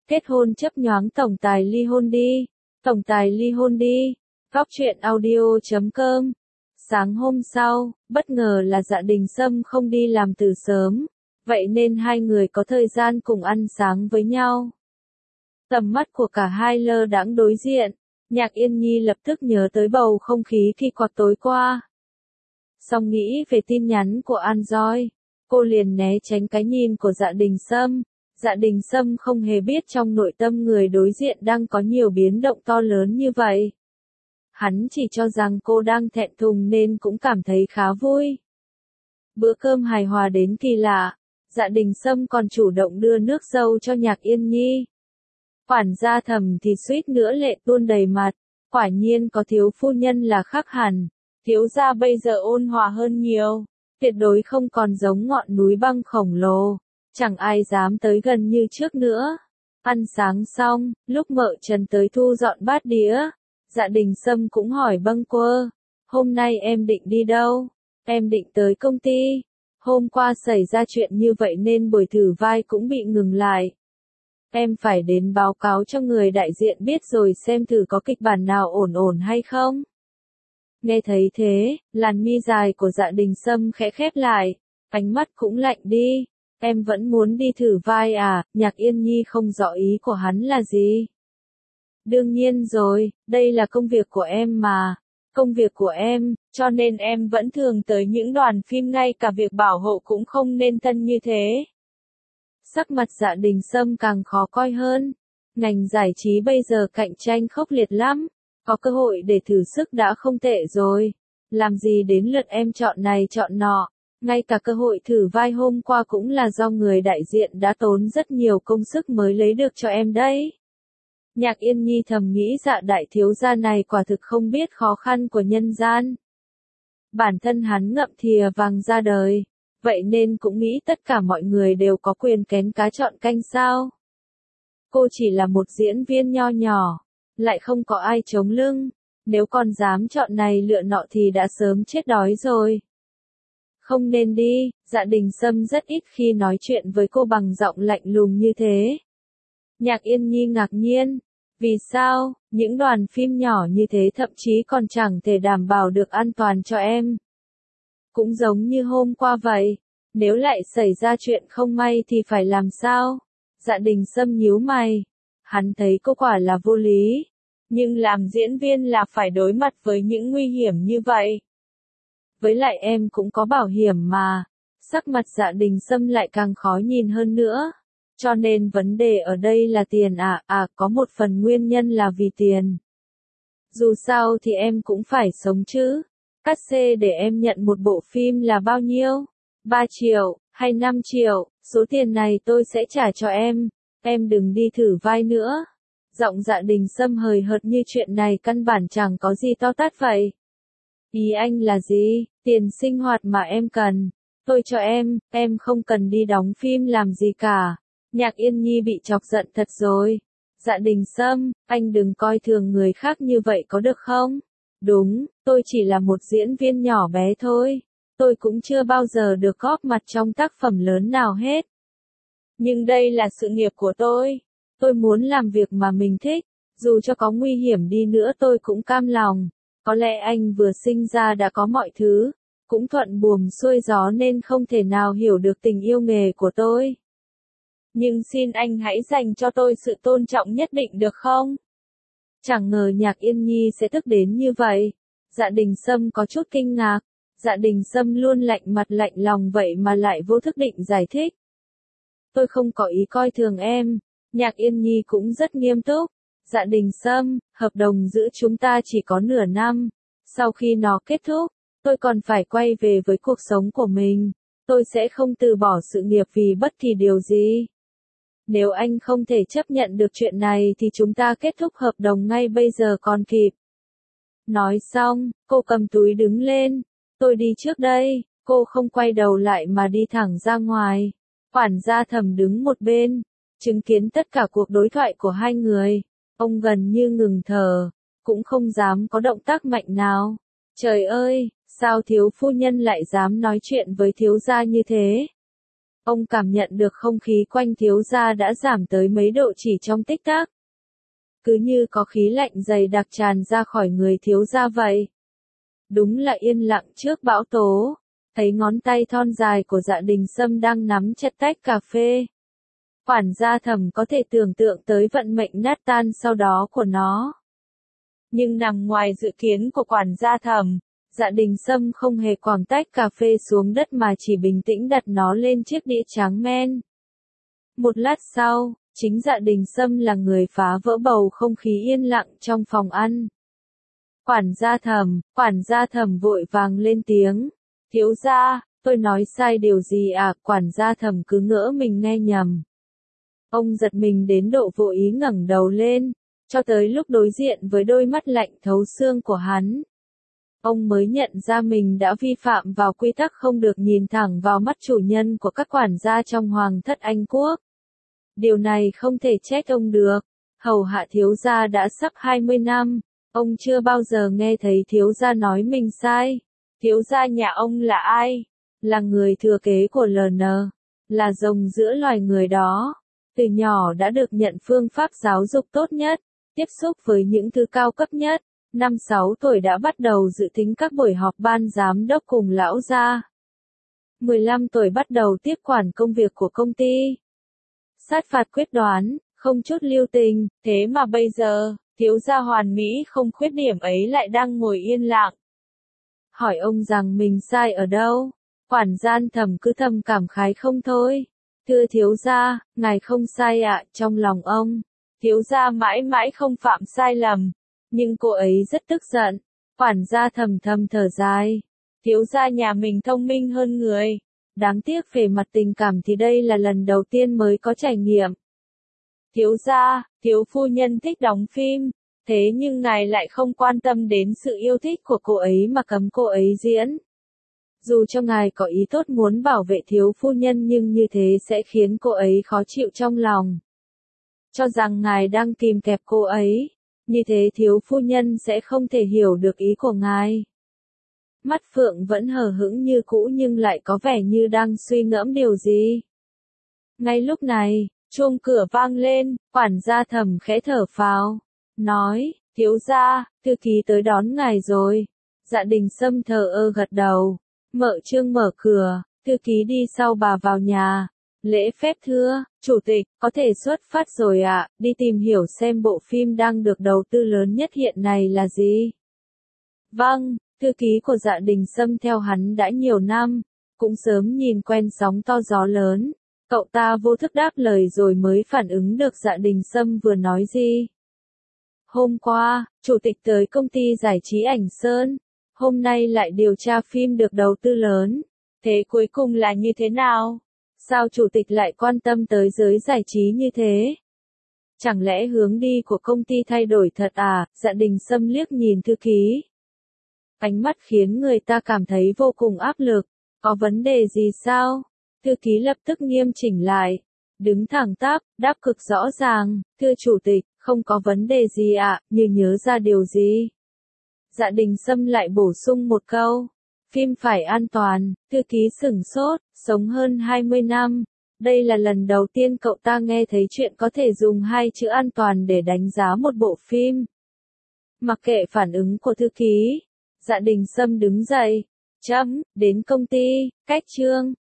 Kết hôn chấp nhoáng tổng tài ly hôn đi. Tổng tài ly hôn đi. Góc truyện audio.com. Sáng hôm sau, bất ngờ là Dạ Đình Sâm không đi làm từ sớm, vậy nên hai người có thời gian cùng ăn sáng với nhau. Tầm mắt của cả hai lơ đãng đối diện, Nhạc Yên Nhi lập tức nhớ tới bầu không khí khi quạt tối qua. Xong nghĩ về tin nhắn của An Doi, cô liền né tránh cái nhìn của Dạ Đình Sâm. Dạ Đình Sâm không hề biết trong nội tâm người đối diện đang có nhiều biến động to lớn như vậy. Hắn chỉ cho rằng cô đang thẹn thùng nên cũng cảm thấy khá vui. Bữa cơm hài hòa đến kỳ lạ, Dạ Đình Sâm còn chủ động đưa nước dâu cho Nhạc Yên Nhi. Quản gia Thẩm thì suýt nữa lệ tuôn đầy mặt, quả nhiên có thiếu phu nhân là khác hẳn, thiếu gia bây giờ ôn hòa hơn nhiều, tuyệt đối không còn giống ngọn núi băng khổng lồ, chẳng ai dám tới gần như trước nữa. Ăn sáng xong, lúc Mợ Trần tới thu dọn bát đĩa, Dạ Đình Sâm cũng hỏi Bâng Quơ, hôm nay em định đi đâu? Em định tới công ty. Hôm qua xảy ra chuyện như vậy nên buổi thử vai cũng bị ngừng lại. Em phải đến báo cáo cho người đại diện biết rồi xem thử có kịch bản nào ổn ổn hay không. Nghe thấy thế, làn mi dài của Dạ Đình Sâm khẽ khép lại, ánh mắt cũng lạnh đi. Em vẫn muốn đi thử vai à? Nhạc Yên Nhi không rõ ý của hắn là gì. Đương nhiên rồi, đây là công việc của em mà. Công việc của em, cho nên em vẫn thường tới những đoàn phim, ngay cả việc bảo hộ cũng không nên thân như thế. Sắc mặt Dạ Đình Sâm càng khó coi hơn. Ngành giải trí bây giờ cạnh tranh khốc liệt lắm. Có cơ hội để thử sức đã không tệ rồi. Làm gì đến lượt em chọn này chọn nọ. Ngay cả cơ hội thử vai hôm qua cũng là do người đại diện đã tốn rất nhiều công sức mới lấy được cho em đấy. Nhạc Yên Nhi thầm nghĩ Dạ đại thiếu gia này quả thực không biết khó khăn của nhân gian. Bản thân hắn ngậm thìa vàng ra đời, vậy nên cũng nghĩ tất cả mọi người đều có quyền kén cá chọn canh sao. Cô chỉ là một diễn viên nho nhỏ, lại không có ai chống lưng, nếu còn dám chọn này lựa nọ thì đã sớm chết đói rồi. Không nên đi, Dạ Đình Sâm rất ít khi nói chuyện với cô bằng giọng lạnh lùng như thế. Nhạc Yên Nhi ngạc nhiên, vì sao, những đoàn phim nhỏ như thế thậm chí còn chẳng thể đảm bảo được an toàn cho em. Cũng giống như hôm qua vậy, nếu lại xảy ra chuyện không may thì phải làm sao? Dạ Đình Sâm nhíu mày, hắn thấy cô quả là vô lý, nhưng làm diễn viên là phải đối mặt với những nguy hiểm như vậy. Với lại em cũng có bảo hiểm mà. Sắc mặt Dạ Đình Sâm lại càng khó nhìn hơn nữa. Cho nên vấn đề ở đây là tiền à, có một phần nguyên nhân là vì tiền. Dù sao thì em cũng phải sống chứ. Cát xê để em nhận một bộ phim là bao nhiêu? 3 triệu, hay 5 triệu, số tiền này tôi sẽ trả cho em đừng đi thử vai nữa. Giọng Dạ Đình Sâm hời hợt như chuyện này căn bản chẳng có gì to tát vậy. Ý anh là gì? Tiền sinh hoạt mà em cần. Tôi cho em không cần đi đóng phim làm gì cả. Nhạc Yên Nhi bị chọc giận thật rồi. Dạ Đình Sâm, anh đừng coi thường người khác như vậy có được không? Đúng, tôi chỉ là một diễn viên nhỏ bé thôi. Tôi cũng chưa bao giờ được góp mặt trong tác phẩm lớn nào hết. Nhưng đây là sự nghiệp của tôi. Tôi muốn làm việc mà mình thích. Dù cho có nguy hiểm đi nữa tôi cũng cam lòng. Có lẽ anh vừa sinh ra đã có mọi thứ, cũng thuận buồm xuôi gió nên không thể nào hiểu được tình yêu nghề của tôi. Nhưng xin anh hãy dành cho tôi sự tôn trọng nhất định được không? Chẳng ngờ Nhạc Yên Nhi sẽ tức đến như vậy. Dạ Đình Sâm có chút kinh ngạc. Dạ Đình Sâm luôn lạnh mặt lạnh lòng vậy mà lại vô thức định giải thích. Tôi không có ý coi thường em. Nhạc Yên Nhi cũng rất nghiêm túc. Dạ Đình Sâm, hợp đồng giữa chúng ta chỉ có nửa năm. Sau khi nó kết thúc, tôi còn phải quay về với cuộc sống của mình. Tôi sẽ không từ bỏ sự nghiệp vì bất kỳ điều gì. Nếu anh không thể chấp nhận được chuyện này thì chúng ta kết thúc hợp đồng ngay bây giờ còn kịp. Nói xong, cô cầm túi đứng lên. Tôi đi trước đây. Cô không quay đầu lại mà đi thẳng ra ngoài. Quản gia Thẩm đứng một bên, chứng kiến tất cả cuộc đối thoại của hai người. Ông gần như ngừng thở, cũng không dám có động tác mạnh nào. Trời ơi, sao thiếu phu nhân lại dám nói chuyện với thiếu gia như thế? Ông cảm nhận được không khí quanh thiếu gia đã giảm tới mấy độ chỉ trong tích tắc. Cứ như có khí lạnh dày đặc tràn ra khỏi người thiếu gia vậy. Đúng là yên lặng trước bão tố. Thấy ngón tay thon dài của Dạ Đình Sâm đang nắm chặt tách cà phê. Quản gia Thẩm có thể tưởng tượng tới vận mệnh nát tan sau đó của nó. Nhưng nằm ngoài dự kiến của quản gia Thẩm, Dạ Đình Sâm không hề quẳng tách cà phê xuống đất mà chỉ bình tĩnh đặt nó lên chiếc đĩa tráng men. Một lát sau, chính Dạ Đình Sâm là người phá vỡ bầu không khí yên lặng trong phòng ăn. Quản gia Thẩm vội vàng lên tiếng. Thiếu gia, tôi nói sai điều gì à? Quản gia Thẩm cứ ngỡ mình nghe nhầm. Ông giật mình đến độ vô ý ngẩng đầu lên, cho tới lúc đối diện với đôi mắt lạnh thấu xương của hắn. Ông mới nhận ra mình đã vi phạm vào quy tắc không được nhìn thẳng vào mắt chủ nhân của các quản gia trong Hoàng thất Anh Quốc. Điều này không thể trách ông được. Hầu hạ thiếu gia đã sắp 20 năm, ông chưa bao giờ nghe thấy thiếu gia nói mình sai. Thiếu gia nhà ông là ai? Là người thừa kế của LN, là rồng giữa loài người đó. Từ nhỏ đã được nhận phương pháp giáo dục tốt nhất, tiếp xúc với những thứ cao cấp nhất. 5-6 tuổi đã bắt đầu dự tính các buổi họp ban giám đốc cùng lão gia. 15 tuổi bắt đầu tiếp quản công việc của công ty. Sát phạt quyết đoán, không chút lưu tình, thế mà bây giờ, thiếu gia hoàn mỹ không khuyết điểm ấy lại đang ngồi yên lặng. Hỏi ông rằng mình sai ở đâu? Quản gia Thẩm cứ thầm cảm khái không thôi. Thưa thiếu gia, ngài không sai ạ, trong lòng ông. Thiếu gia mãi mãi không phạm sai lầm. Nhưng cô ấy rất tức giận. Quản gia Thẩm thầm thở dài. Thiếu gia nhà mình thông minh hơn người. Đáng tiếc về mặt tình cảm thì đây là lần đầu tiên mới có trải nghiệm. Thiếu gia, thiếu phu nhân thích đóng phim. Thế nhưng ngài lại không quan tâm đến sự yêu thích của cô ấy mà cấm cô ấy diễn. Dù cho ngài có ý tốt muốn bảo vệ thiếu phu nhân nhưng như thế sẽ khiến cô ấy khó chịu trong lòng. Cho rằng ngài đang kìm kẹp cô ấy. Như thế thiếu phu nhân sẽ không thể hiểu được ý của ngài. Mắt Phượng vẫn hờ hững như cũ nhưng lại có vẻ như đang suy ngẫm điều gì. Ngay lúc này, chuông cửa vang lên, quản gia Thẩm khẽ thở phào, nói, thiếu gia, thư ký tới đón ngài rồi. Dạ Đình Sâm thờ ơ gật đầu, mở cửa, thư ký đi sau bà vào nhà. Lễ phép thưa, chủ tịch, có thể xuất phát rồi ạ, đi tìm hiểu xem bộ phim đang được đầu tư lớn nhất hiện nay là gì. Vâng, thư ký của Dạ Đình Sâm theo hắn đã nhiều năm, cũng sớm nhìn quen sóng to gió lớn. Cậu ta vô thức đáp lời rồi mới phản ứng được Dạ Đình Sâm vừa nói gì. Hôm qua, chủ tịch tới công ty giải trí Ảnh Sơn, hôm nay lại điều tra phim được đầu tư lớn. Thế cuối cùng là như thế nào? Sao chủ tịch lại quan tâm tới giới giải trí như thế? Chẳng lẽ hướng đi của công ty thay đổi thật à? Dạ Đình Sâm liếc nhìn thư ký. Ánh mắt khiến người ta cảm thấy vô cùng áp lực. Có vấn đề gì sao? Thư ký lập tức nghiêm chỉnh lại. Đứng thẳng tắp, đáp cực rõ ràng. Thưa chủ tịch, không có vấn đề gì ạ, như nhớ ra điều gì. Dạ Đình Sâm lại bổ sung một câu. Phim phải an toàn, thư ký sửng sốt, sống hơn 20 năm. Đây là lần đầu tiên cậu ta nghe thấy chuyện có thể dùng hai chữ an toàn để đánh giá một bộ phim. Mặc kệ phản ứng của thư ký, Dạ Đình Sâm đứng dậy. Đến công ty, cách chương.